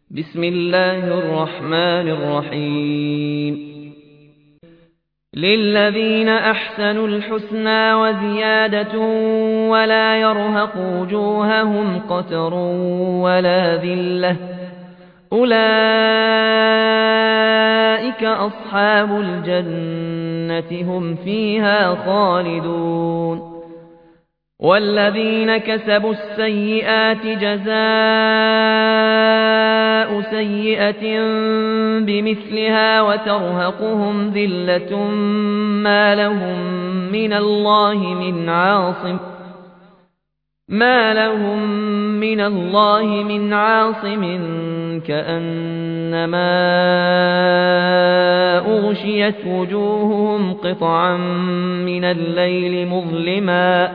بسم الله الرحمن الرحيم للذين أحسنوا الحسنى وزيادة ولا يرهق وجوههم قتر ولا ذلة أولئك أصحاب الجنة هم فيها خالدون والذين كسبوا السيئات جزاء سيئة بمثلها وترهقهم ذلة ما لهم من الله من عاصم كأنما أغشيت وجوههم قطعا من الليل مظلما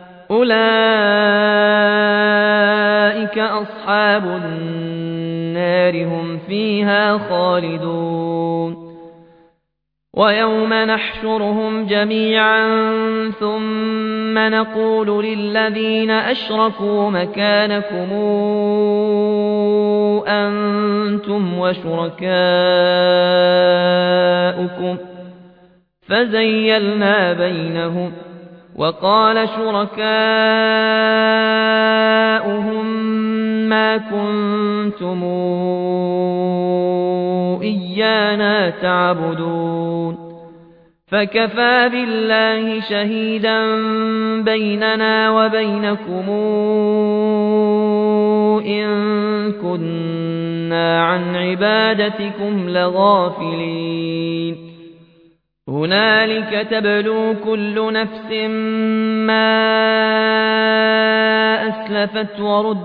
أولئك أصحاب النار هم فيها خالدون ويوم نحشرهم جميعا ثم نقول للذين أشركوا مكانكم أنتم وشركاؤكم فزيلنا بينهم وقال شركاؤهم ما كنتم إيانا تعبدون فكفى بالله شهيدا بيننا وبينكم إن كنا عن عبادتكم لغافلين هنالك تبلو كل نفس ما أسلفت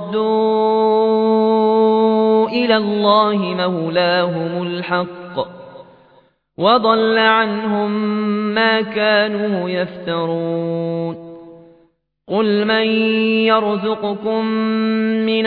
وردوا إلى الله مولاهم الحق وضل عنهم ما كانوا يفترون قل من يرزقكم من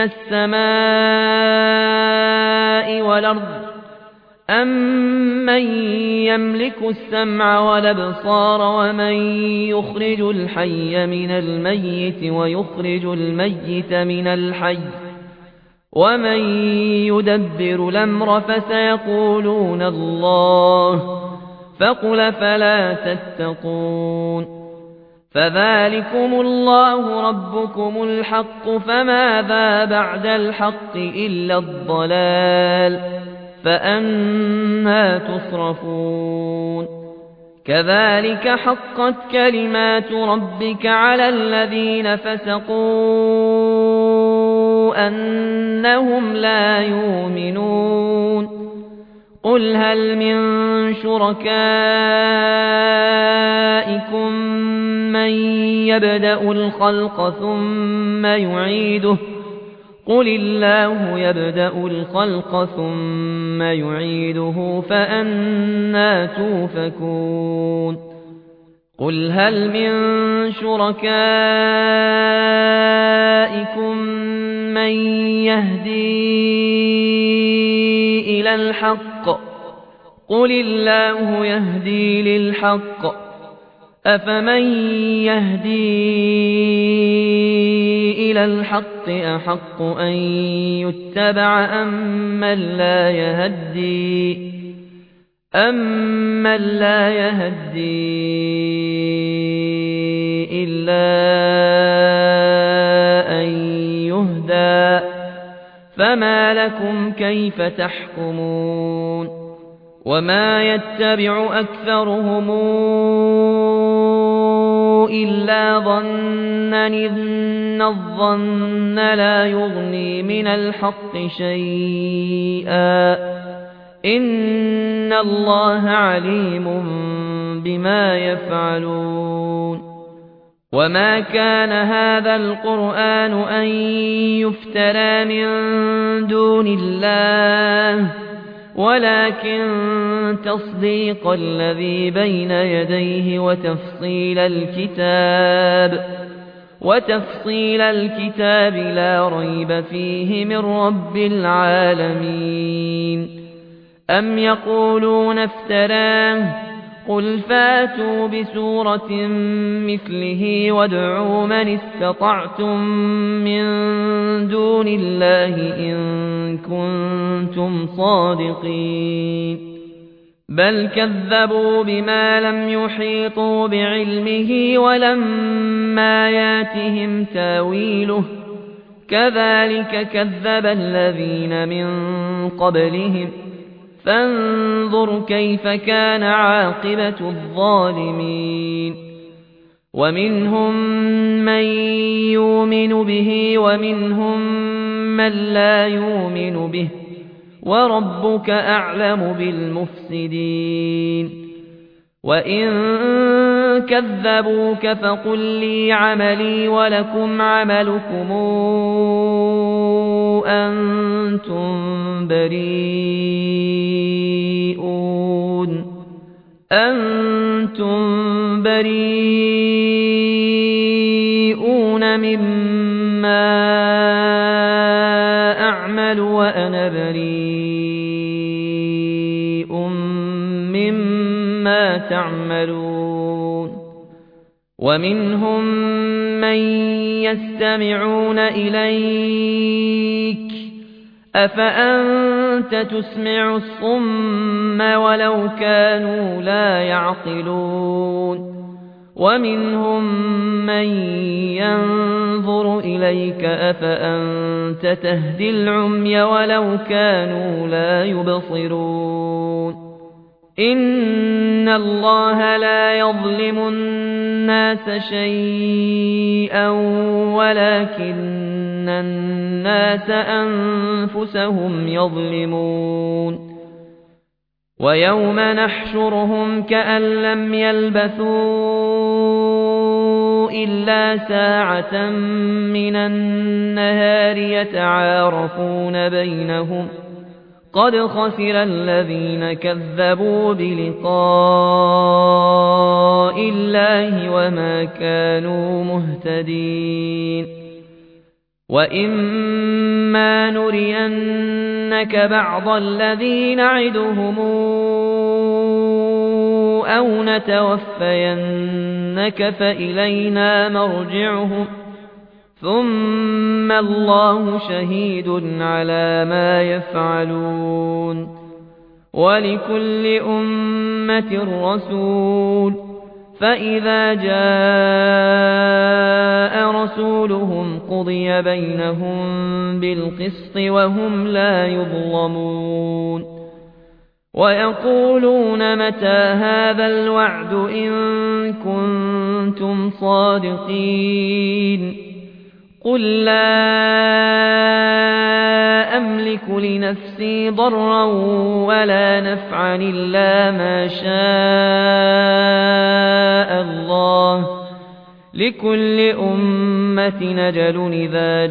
السماء والأرض أَمَّن يَمْلِكُ السَّمْعَ وَالْأَبْصَارَ وَمَن يُخْرِجُ الْحَيَّ مِنَ الْمَيِّتِ وَيُخْرِجُ الْمَيِّتَ مِنَ الْحَيِّ وَمَن يُدَبِّرُ الْأَمْرَ فَسَيَقُولُونَ اللَّهُ فَقُلْ فَلَا تَتَّقُونَ فَذَلِكُمُ اللَّهُ رَبُّكُمُ الْحَقُّ فَمَاذَا بَعْدَ الْحَقِّ إِلَّا الضَّلَالُ فأنى تصرفون كذلك حقت كلمات ربك على الذين فسقوا أنهم لا يؤمنون قل هل من شركائكم من يبدأ الخلق ثم يعيده قل الله يبدأ الخلق ثم يعيده فأنى توفكون قل هل من شركائكم من يهدي إلى الحق قل الله يهدي للحق أفمن يهدي إلى الحق أحق أن يتبع أمن لا يهدي إلا أن يهدى فما لكم كيف تحكمون وما يتبع أكثرهم إلا ظنا إن الظن لا يغني من الحق شيئا إن الله عليم بما يفعلون وما كان هذا القرآن أن يفترى من دون الله ولكن تصديق الذي بين يديه وتفصيل الكتاب لا ريب فيه من رب العالمين أم يقولون افتراه قل فاتوا بسورة مثله وادعوا من استطعتم من دون الله إن كنتم كنتم صادقين بل كذبوا بما لم يحيطوا بعلمه ولما ياتهم تاويله كذلك كذب الذين من قبلهم فانظر كيف كان عاقبة الظالمين ومنهم من يؤمن به ومنهم من لا يؤمن به وربك أعلم بالمفسدين وإن كذبوك فقل لي عملي ولكم عملكم أنتم بريئون مما أعمل وأنا بريء مما تعملون ومنهم من يستمعون إليك أفأنت تسمع الصم ولو كانوا لا يعقلون ومنهم من ينظر إليك أفأنت تهدي العمي ولو كانوا لا يبصرون إن الله لا يظلم الناس شيئا ولكن الناس أنفسهم يظلمون ويوم نحشرهم كأن لم يلبثوا إلا ساعة من النهار يتعارفون بينهم قد خسر الذين كذبوا بلقاء الله وما كانوا مهتدين وإما نرينك بعض الذي نعدهم أو نتوفينك فإلينا مرجعهم ثم الله شهيد على ما يفعلون ولكل أمة رسول فإذا جاء رسولهم قضي بينهم بالقسط وهم لا يظلمون ويقولون متى هذا الوعد إن كنتم صادقين قل لا أملك لنفسي ضرا ولا نفعا إلا ما شاء الله لكل أمة أجل إذا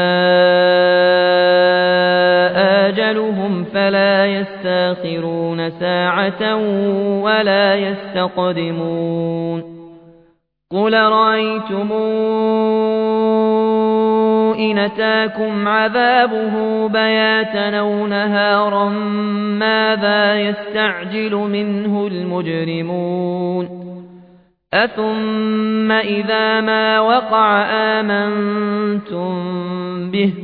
جاء أجلهم فلا يستأخرون ساعة ولا يستقدمون قل رأيتم إن أتاكم عذابه بياتا أو نهارا ماذا يستعجل منه المجرمون أثم إذا ما وقع آمنتم به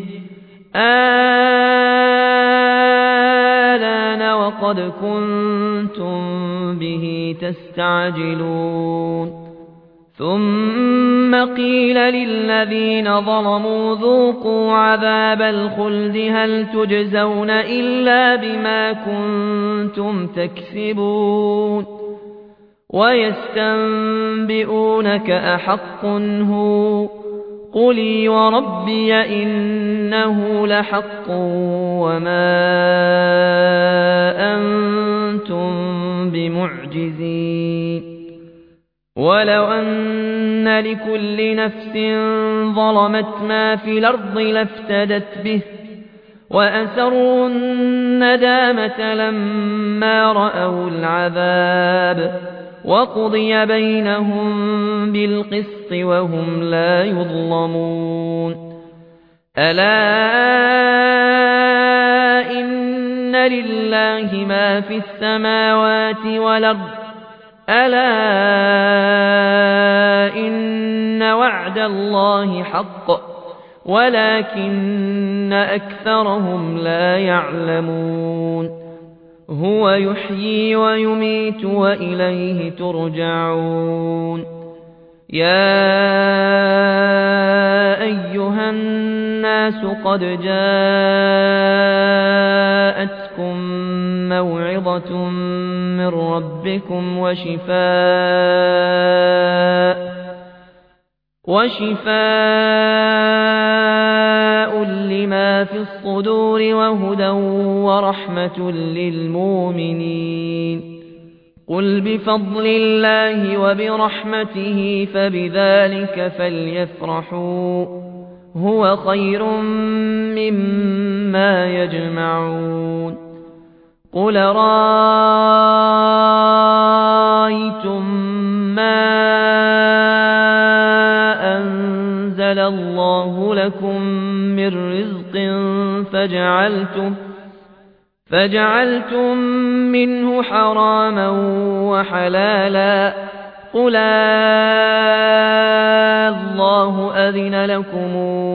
آلان وقد كنتم به تستعجلون ثم قيل للذين ظلموا ذوقوا عذاب الخلد هل تجزون إلا بما كنتم تكسبون ويستنبئونك أحق هو قل وربي إنه لحق وما أنتم بمعجزين ولو أن لكل نفس ظلمت ما في الأرض لافتدت به وأسروا الندامة لما رأوا العذاب وقضي بينهم بالقسط وهم لا يظلمون ألا إن لله ما في السماوات والأرض ألا إن وعد الله حق ولكن أكثرهم لا يعلمون هو يحيي ويميت وإليه ترجعون يا أيها الناس قد جاءتكم موعظة من ربكم وشفاء لما في الصدور وهدى ورحمة للمؤمنين قل بفضل الله وبرحمته فبذلك فليفرحوا هو خير مما يجمعون قل رأيتم ما أنزل الله لكم من رزق فجعلتم منه حراما وحلالا قل الله أذن لكم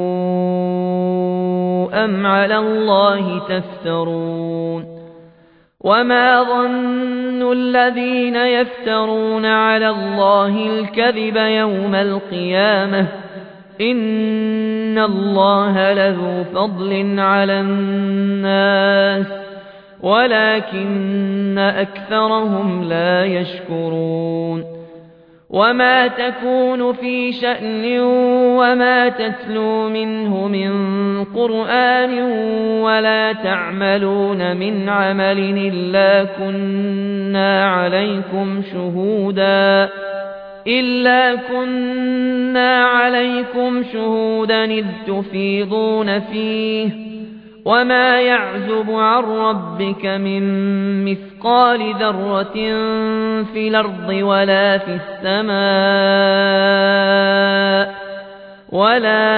أم على الله تفترون وما ظن الذين يفترون على الله الكذب يوم القيامة إن الله لذو فضل على الناس ولكن أكثرهم لا يشكرون وما تكون في شأن وما تتلو منه من قرآن ولا تعملون من عمل إلا كنا عليكم شهودا إذ تفيضون فيه وما يعزب عن ربك من مثقال ذرة في الأرض ولا في السماء ولا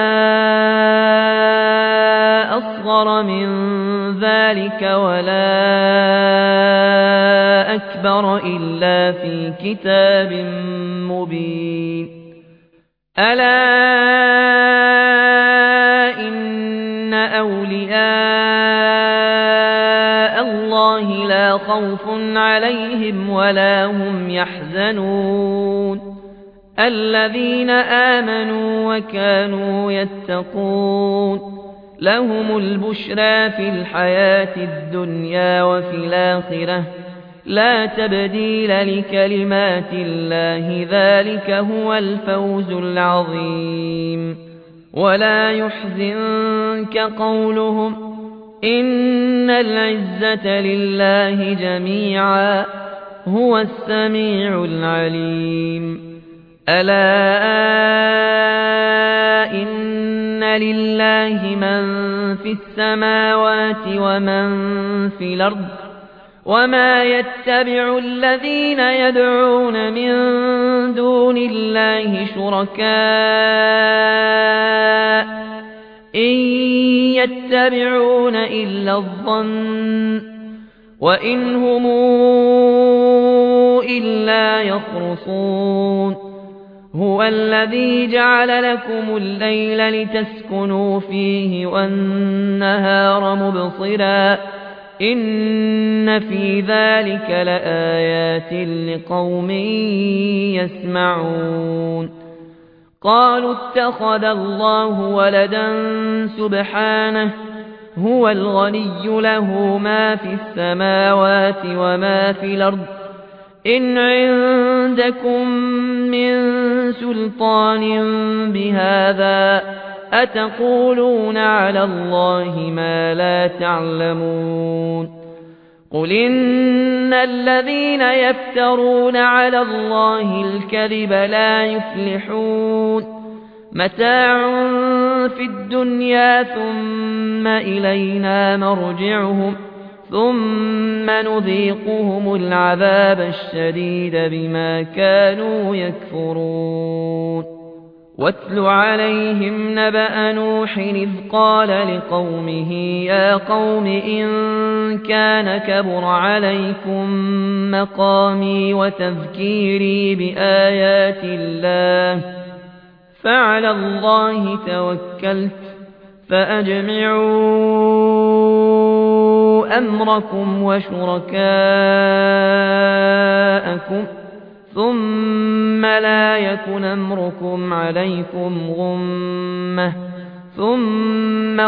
أصغر من ذلك ولا أكبر إلا في كتاب مبين ألا إن أولياء الله لا خوف عليهم ولا هم يحزنون الذين آمنوا وكانوا يتقون لهم البشرى في الحياة الدنيا وفي الآخرة لا تبديل لكلمات الله ذلك هو الفوز العظيم ولا يحزنك قولهم إن العزة لله جميعا هو السميع العليم ألا إن لله من في السماوات ومن في الأرض وما يتبع الذين يدعون من دون الله شركاء إن يتبعون إلا الظن وإن هم إلا يخرصون هو الذي جعل لكم الليل لتسكنوا فيه والنهار مبصرا إن في ذلك لآيات لقوم يسمعون قالوا اتخذ الله ولدا سبحانه هو الغني له ما في السماوات وما في الأرض إن عندكم من سلطان بهذا أتقولون على الله ما لا تعلمون قل إن الذين يفترون على الله الكذب لا يفلحون متاع في الدنيا ثم إلينا مرجعهم ثم نذيقهم العذاب الشديد بما كانوا يكفرون واتل عليهم نبأ نوح إذ قال لقومه يا قوم إن كان كبر عليكم مقامي وتذكيري بآيات الله فعلى الله توكلت فأجمعوا أمركم وشركاءكم ثم لا يكن أمركم عليكم غمة ثم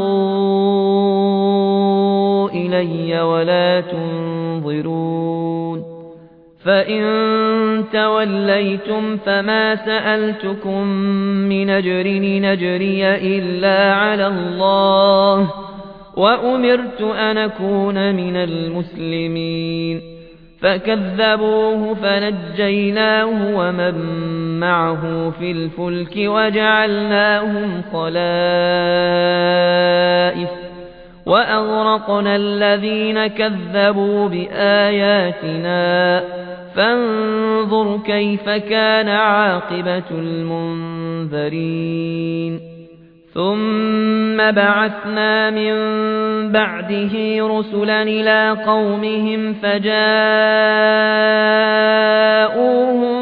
قضوا إلي ولا تنظرون فإن توليتم فما سألتكم من أجر نجري إلا على الله وأمرت أن أكون من المسلمين فكذبوه فنجيناه ومن معه في الفلك وجعلناهم خلائف وأغرقنا الذين كذبوا بآياتنا فانظر كيف كان عاقبة المنذرين ثم بعثنا من بعده رسلا إلى قومهم فجاءوهم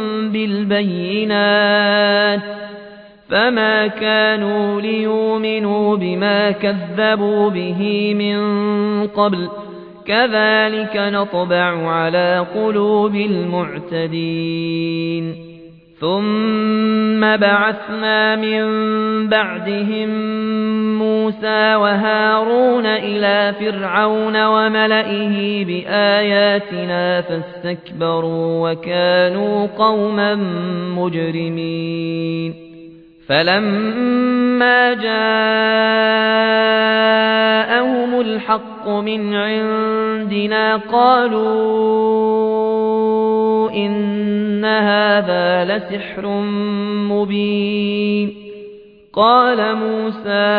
بالبينات فما كانوا ليؤمنوا بما كذبوا به من قبل كذلك نطبع على قلوب المعتدين ثم بعثنا من بعدهم موسى وهارون إلى فرعون وملئه بآياتنا فاستكبروا وكانوا قوما مجرمين فلما جاءهم الحق من عندنا قالوا إن هذا لسحر مبين قال موسى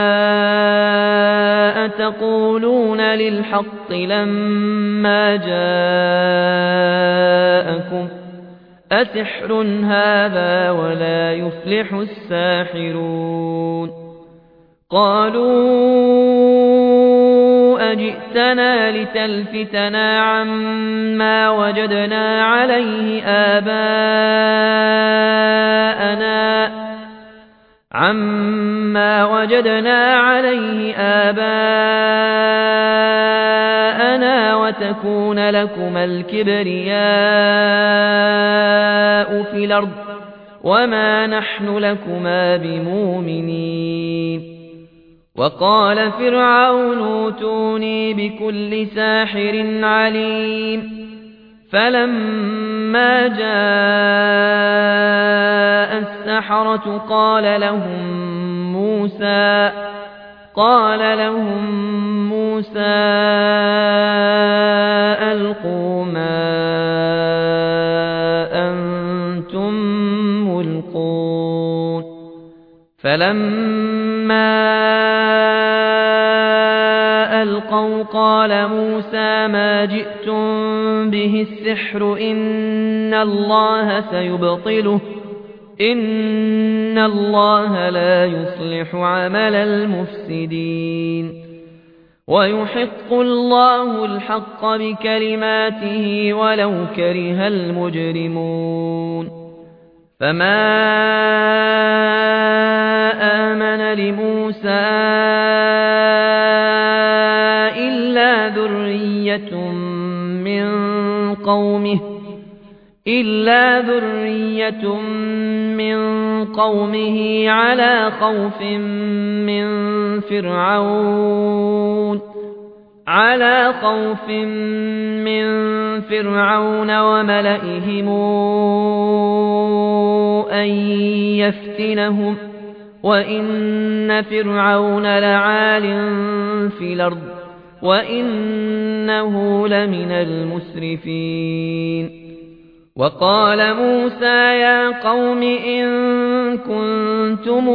أتقولون للحق لما جاءكم أسحر هذا ولا يفلح الساحرون قالوا أجئتنا لتلفتنا عما وجدنا عليه آباءنا وتكون لكما الكبرياء في الأرض وما نحن لكما بمؤمنين وقال فرعون ائتوني بكل ساحر عليم فلما جاء السحرة قال لهم موسى ألقوا ما أنتم ملقون فلما ألقوا قال موسى ما جئتم به السحر إن الله سيبطله إن الله لا يصلح عمل المفسدين ويحق الله الحق بكلماته ولو كره المجرمون فما آمن لموسى إلا ذرية من قومه على خوف من فرعون وملئهم أن يفتنهم وإن فرعون لعال في الأرض وإنه لمن المسرفين وقال موسى يا قوم إن كنتم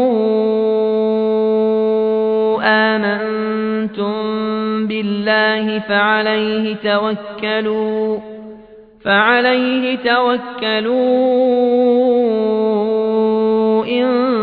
آمنتم بالله فعليه توكلوا إن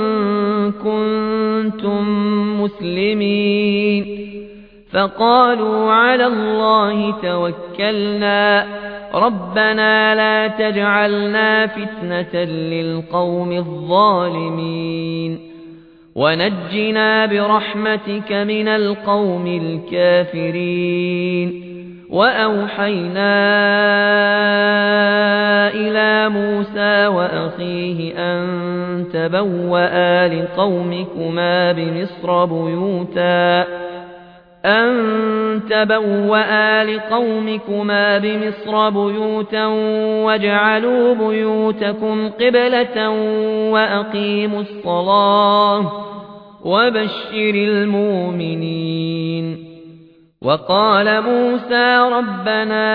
كنتم مسلمين فقالوا على الله توكلنا ربنا لا تجعلنا فتنة للقوم الظالمين ونجنا برحمتك من القوم الكافرين وأوحينا إلى موسى وأخيه أن تبوأ لقومكما بمصر بيوتا واجعلوا بيوتكم قبلة وأقيموا الصلاة وبشر المؤمنين وقال موسى ربنا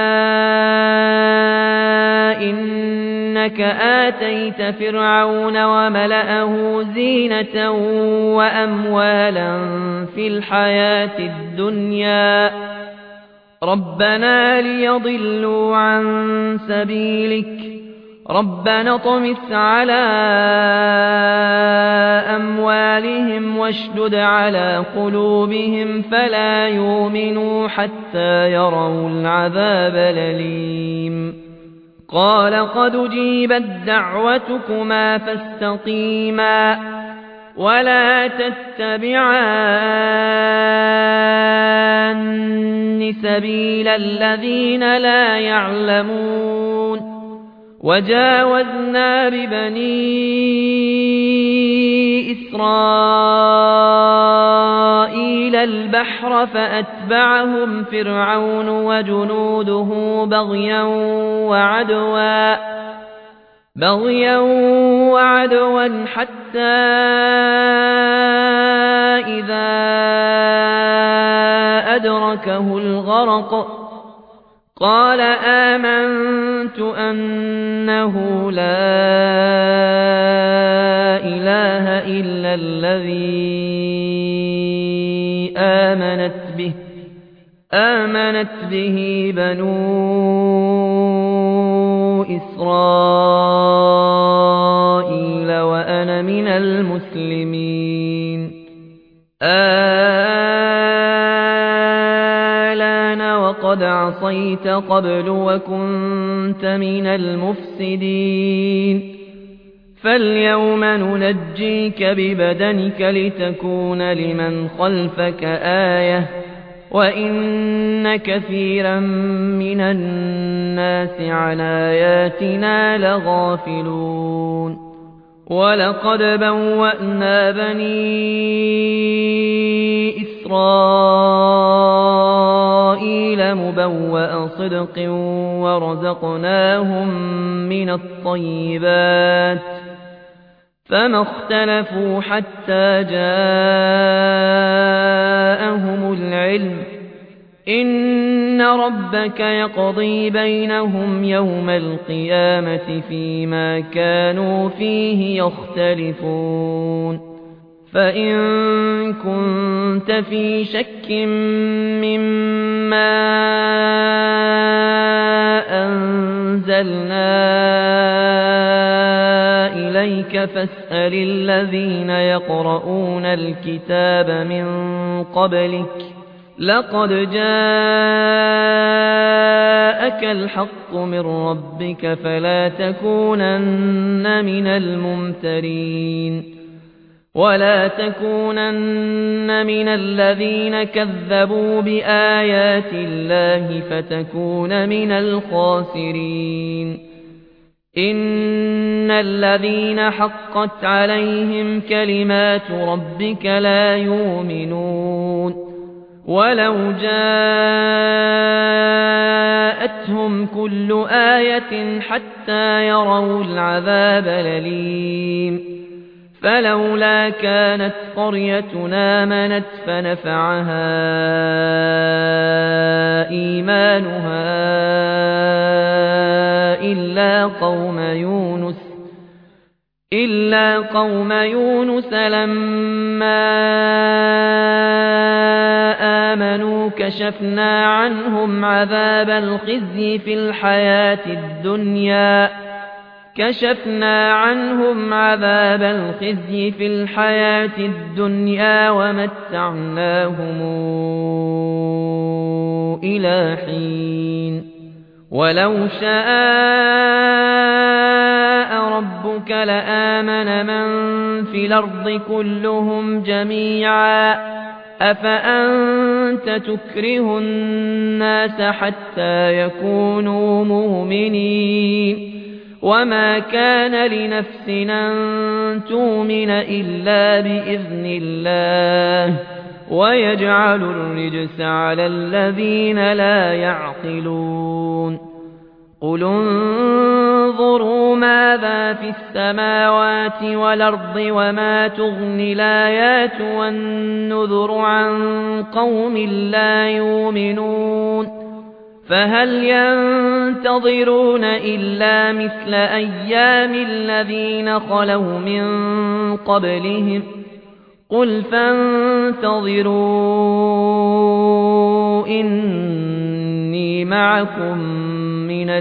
إنك آتيت فرعون وملأه زينة وأموالا في الحياة الدنيا ربنا ليضلوا عن سبيلك ربنا اطمس على أموالهم واشدد على قلوبهم فلا يؤمنوا حتى يروا العذاب الأليم قال قد أجيبت دعوتكما فاستقيما ولا تتبعان سبيل الذين لا يعلمون وجاوزنا ببني إسرائيل البحر فأتبعهم فرعون وجنوده بغيا وعدوا حتى إذا أدركه الغرق قال آمنت أنه لا إله إلا الذي آمنت به بنو إسرائيل وأنا من المسلمين وقد عصيت قبل وكنت من المفسدين فاليوم ننجيك ببدنك لتكون لمن خلفك آية وإن كثيرا من الناس عن آياتنا لغافلون ولقد بوأنا بني إسرائيل مبوأ صدق ورزقناهم من الطيبات فما اختلفوا حتى جاءهم العلم إن ربك يقضي بينهم يوم القيامة فيما كانوا فيه يختلفون فإن كنت في شك مما أنزلنا إليك فاسأل الذين يقرؤون الكتاب من قبلك لقد جاءك الحق من ربك فلا تكونن من الممترين ولا تكونن من الذين كذبوا بآيات الله فتكون من الخاسرين إن الذين حقت عليهم كلمات ربك لا يؤمنون ولو جاءتهم كل آية حتى يروا العذاب الأليم فلولا كانت قريتنا آمنت فنفعها إيمانها إلا قوم يونس لما آمنوا كشفنا عنهم عذاب الخزي في الحياة الدنيا ومتعناهم إلى حين ولو شاء ربك لآمن من في الأرض كلهم جميعا أفأنت تكره الناس حتى يكونوا مؤمنين وما كان لنفس أن تؤمن إلا بإذن الله ويجعل الرجس على الذين لا يعقلون قل انظروا ماذا في السماوات والأرض وما تغني الآيات والنذر عن قوم لا يؤمنون فهل ينتظرون إلا مثل أيام الذين خلوا من قبلهم قل فانتظروا إني معكم من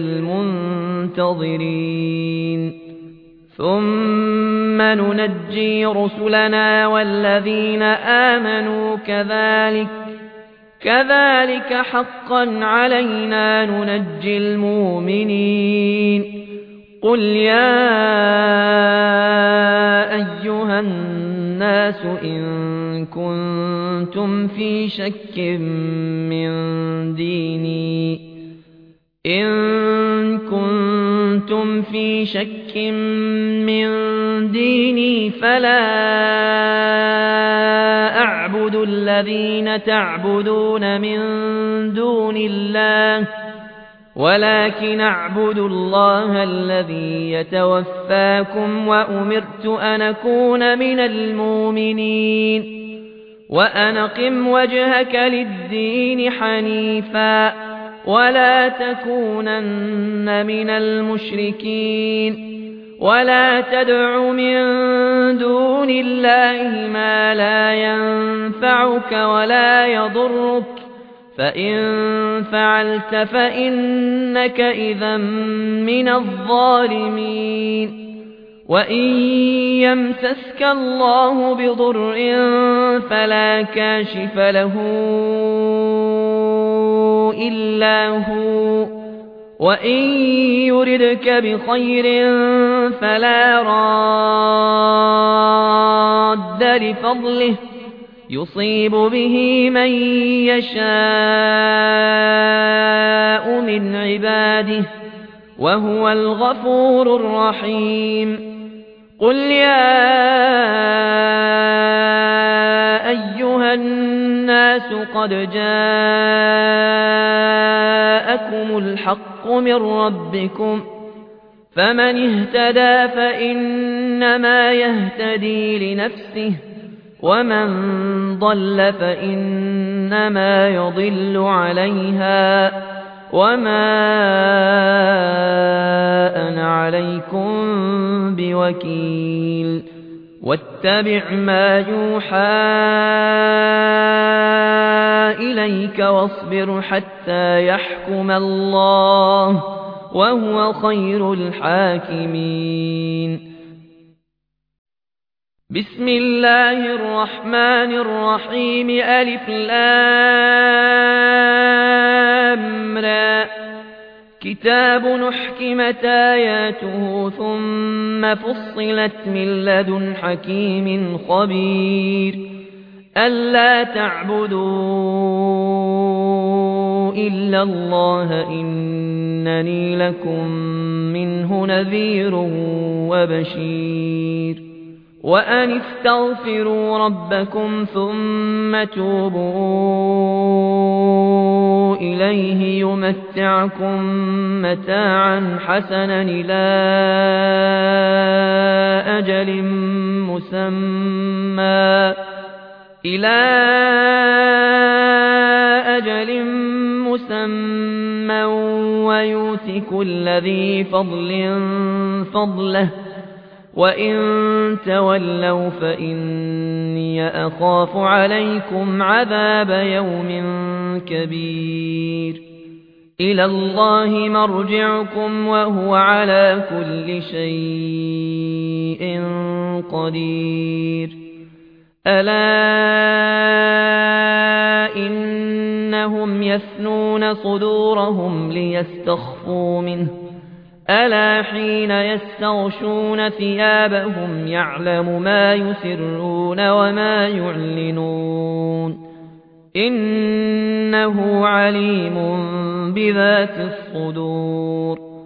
المنتظرين ثم ننجي رسلنا والذين آمنوا كذلك حقا علينا ننجي المؤمنين قل يا أيها الناس إن كنتم في شك من ديني فلا أعبد الذين تعبدون من دون الله ولكن أعبد الله الذي يتوفاكم وأمرت أن أكون من المؤمنين وأن أقم وجهك للدين حنيفا ولا تكونن من المشركين ولا تدع من دون الله ما لا ينفعك ولا يضرك فإن فعلت فإنك إذا من الظالمين وإن يمسسك الله بضر فلا كاشف له إلا هو وإن يردك بخير فلا راد لفضله يصيب به من يشاء من عباده وهو الغفور الرحيم قل يا أيها الناس قد جاءكم الحق من ربكم فمن اهتدى فإنما يهتدي لنفسه ومن ضل فإنما يضل عليها وما أنا عليكم بوكيل واتبع ما يوحى إليك واصبر حتى يحكم الله وهو خير الحاكمين بسم الله الرحمن الرحيم ألف لام را كتاب أحكمت آياته ثم فصلت من لدن حكيم خبير ألا تعبدوا إلا الله إنني لكم منه نذير وبشير وأن استغفروا ربكم ثم توبوا إليه يمتعكم متاعا حسنا إلى أجل مسمى ويؤت كل ذي فضل فضله وإن تولوا فإني أخاف عليكم عذاب يوم كبير إلى الله مرجعكم وهو على كل شيء قدير ألا إنهم يثنون صدورهم ليستخفوا منه ألا حين يستغشون ثيابهم يعلم ما يسرون وما يعلنون إنه عليم بذات الصدور